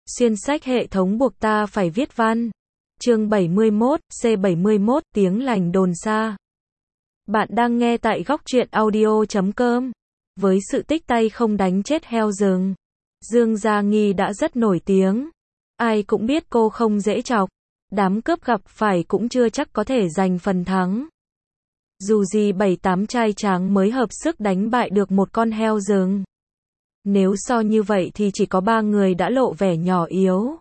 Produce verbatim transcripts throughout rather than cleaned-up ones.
Xuyên sách hệ thống buộc ta phải viết văn. Chương bảy mươi mốt, C bảy mươi mốt, tiếng lành đồn xa. Bạn đang nghe tại góc truyện audio chấm com. Với sự tích tay không đánh chết heo rừng, Dương Gia Nghi đã rất nổi tiếng. Ai cũng biết cô không dễ chọc. Đám cướp gặp phải cũng chưa chắc có thể giành phần thắng. Dù gì bảy tám trai tráng mới hợp sức đánh bại được một con heo rừng. Nếu so như vậy thì chỉ có ba người đã lộ vẻ nhỏ yếu.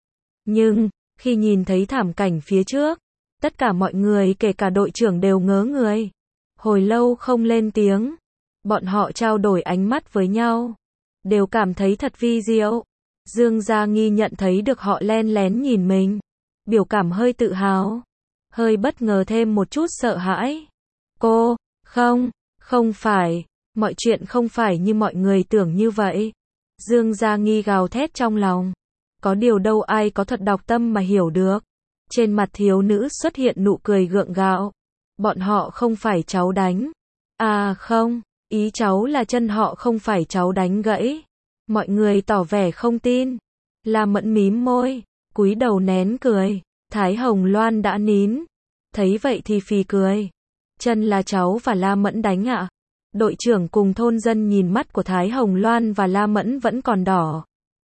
Nhưng, khi nhìn thấy thảm cảnh phía trước, tất cả mọi người kể cả đội trưởng đều ngớ người. Hồi lâu không lên tiếng, bọn họ trao đổi ánh mắt với nhau, đều cảm thấy thật vi diệu. Dương Gia Nghi nhận thấy được họ len lén nhìn mình, biểu cảm hơi tự hào, hơi bất ngờ thêm một chút sợ hãi. Cô, không, không phải, mọi chuyện không phải như mọi người tưởng như vậy. Dương Gia Nghi gào thét trong lòng. Có điều đâu ai có thuật đọc tâm mà hiểu được. Trên mặt thiếu nữ xuất hiện nụ cười gượng gạo. Bọn họ không phải cháu đánh. À không, ý cháu là chân họ không phải cháu đánh gãy. Mọi người tỏ vẻ không tin. La Mẫn mím môi, cúi đầu nén cười. Thái Hồng Loan đã nín. Thấy vậy thì phì cười. Chân là cháu và La Mẫn đánh ạ. Đội trưởng cùng thôn dân nhìn mắt của Thái Hồng Loan và La Mẫn vẫn còn đỏ.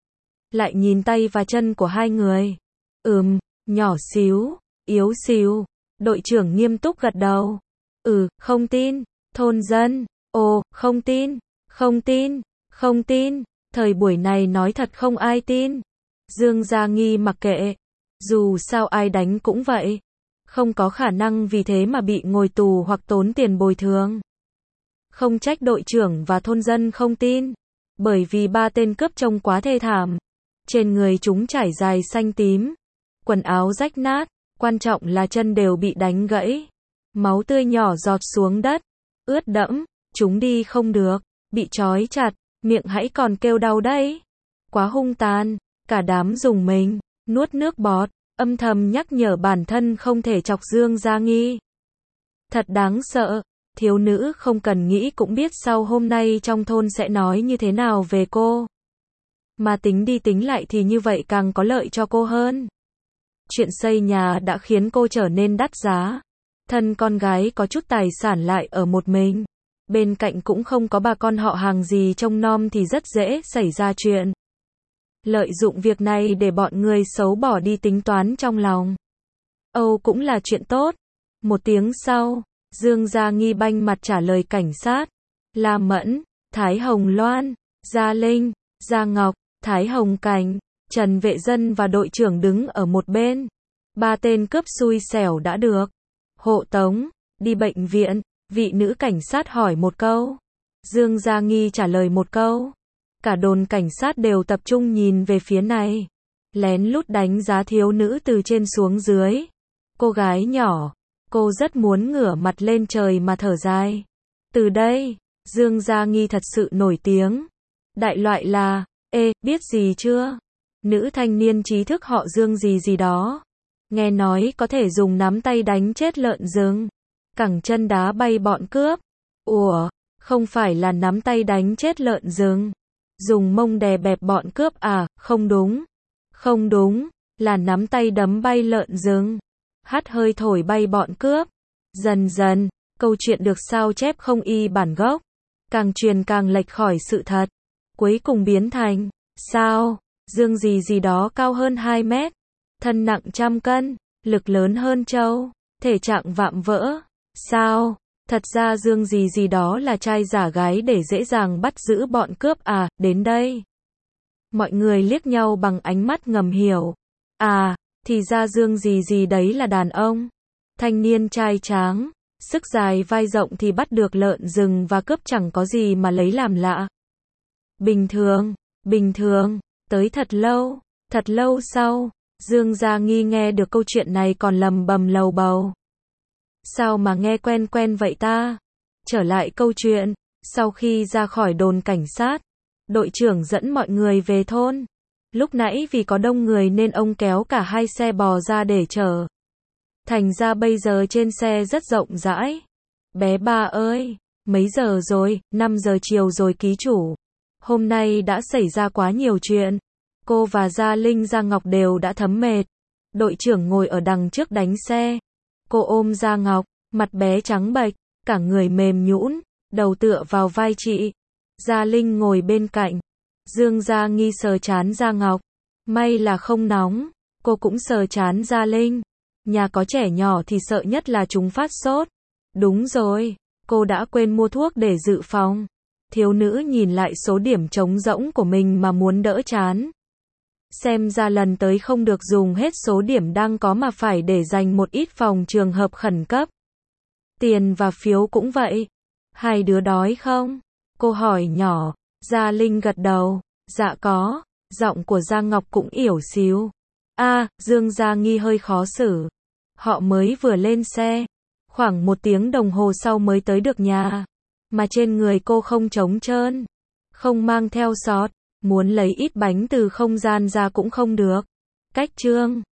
Lại nhìn tay và chân của hai người. Ừm, nhỏ xíu, yếu xíu. Đội trưởng nghiêm túc gật đầu. Ừ, không tin. Thôn dân, ồ, không tin, không tin, không tin. Thời buổi này nói thật không ai tin. Dương Gia Nghi mặc kệ. Dù sao ai đánh cũng vậy. Không có khả năng vì thế mà bị ngồi tù hoặc tốn tiền bồi thường. Không trách đội trưởng và thôn dân không tin. Bởi vì ba tên cướp trông quá thê thảm. Trên người chúng trải dài xanh tím. Quần áo rách nát. Quan trọng là chân đều bị đánh gãy. Máu tươi nhỏ giọt xuống đất. Ướt đẫm. Chúng đi không được. Bị trói chặt. Miệng hãy còn kêu đau đấy. Quá hung tàn. Cả đám dùng mình. Nuốt nước bọt. Âm thầm nhắc nhở bản thân không thể chọc Dương Gia Nghi. Thật đáng sợ. Thiếu nữ không cần nghĩ cũng biết sau hôm nay trong thôn sẽ nói như thế nào về cô. Mà tính đi tính lại thì như vậy càng có lợi cho cô hơn. Chuyện xây nhà đã khiến cô trở nên đắt giá. Thân con gái có chút tài sản lại ở một mình. Bên cạnh cũng không có bà con họ hàng gì trông nom thì rất dễ xảy ra chuyện. Lợi dụng việc này để bọn người xấu bỏ đi tính toán trong lòng. Âu cũng là chuyện tốt. Một tiếng sau, Dương Gia Nghi banh mặt trả lời cảnh sát. La Mẫn, Thái Hồng Loan, Gia Linh, Gia Ngọc, Thái Hồng Cảnh, Trần Vệ Dân và đội trưởng đứng ở một bên. Ba tên cướp xui xẻo đã được hộ tống đi bệnh viện. Vị nữ cảnh sát hỏi một câu. Dương Gia Nghi trả lời một câu. Cả đồn cảnh sát đều tập trung nhìn về phía này. Lén lút đánh giá thiếu nữ từ trên xuống dưới. Cô gái nhỏ. Cô rất muốn ngửa mặt lên trời mà thở dài. Từ đây, Dương Gia Nghi thật sự nổi tiếng. Đại loại là, ê, biết gì chưa? Nữ thanh niên trí thức họ Dương gì gì đó. Nghe nói có thể dùng nắm tay đánh chết lợn rừng. Cẳng chân đá bay bọn cướp. Ủa, không phải là nắm tay đánh chết lợn rừng. Dùng mông đè bẹp bọn cướp à, không đúng. Không đúng, là nắm tay đấm bay lợn rừng. Hắt hơi thổi bay bọn cướp. Dần dần, câu chuyện được sao chép không y bản gốc. Càng truyền càng lệch khỏi sự thật. Cuối cùng biến thành, sao, Dương gì gì đó cao hơn hai mét. Thân nặng trăm cân, lực lớn hơn trâu, thể trạng vạm vỡ. Sao, thật ra Dương gì gì đó là trai giả gái để dễ dàng bắt giữ bọn cướp à, đến đây. Mọi người liếc nhau bằng ánh mắt ngầm hiểu. À, thì ra Dương gì gì đấy là đàn ông. Thanh niên trai tráng, sức dài vai rộng thì bắt được lợn rừng và cướp chẳng có gì mà lấy làm lạ. Bình thường, bình thường, tới thật lâu, thật lâu sau, Dương Gia Nghi nghe được câu chuyện này còn lầm bầm lầu bầu. Sao mà nghe quen quen vậy ta? Trở lại câu chuyện, sau khi ra khỏi đồn cảnh sát, đội trưởng dẫn mọi người về thôn. Lúc nãy vì có đông người nên ông kéo cả hai xe bò ra để chở. Thành ra bây giờ trên xe rất rộng rãi. Bé ba ơi, mấy giờ rồi? năm giờ chiều rồi ký chủ. Hôm nay đã xảy ra quá nhiều chuyện. Cô và Gia Linh Gia Ngọc đều đã thấm mệt. Đội trưởng ngồi ở đằng trước đánh xe. Cô ôm Gia Ngọc, mặt bé trắng bệch, cả người mềm nhũn, đầu tựa vào vai chị. Gia Linh ngồi bên cạnh. Dương Gia Nghi sờ trán Gia Ngọc. May là không nóng. Cô cũng sờ trán Gia Linh. Nhà có trẻ nhỏ thì sợ nhất là chúng phát sốt. Đúng rồi, cô đã quên mua thuốc để dự phòng. Thiếu nữ nhìn lại số điểm trống rỗng của mình mà muốn đỡ chán. Xem ra lần tới không được dùng hết số điểm đang có mà phải để dành một ít phòng trường hợp khẩn cấp. Tiền và phiếu cũng vậy. Hai đứa đói không? Cô hỏi nhỏ. Gia Linh gật đầu. Dạ có. Giọng của Gia Ngọc cũng ỉu xíu. A, Dương Gia Nghi hơi khó xử. Họ mới vừa lên xe. Khoảng một tiếng đồng hồ sau mới tới được nhà. Mà trên người cô không trống trơn. Không mang theo sọt. Muốn lấy ít bánh từ không gian ra cũng không được. Cách trương.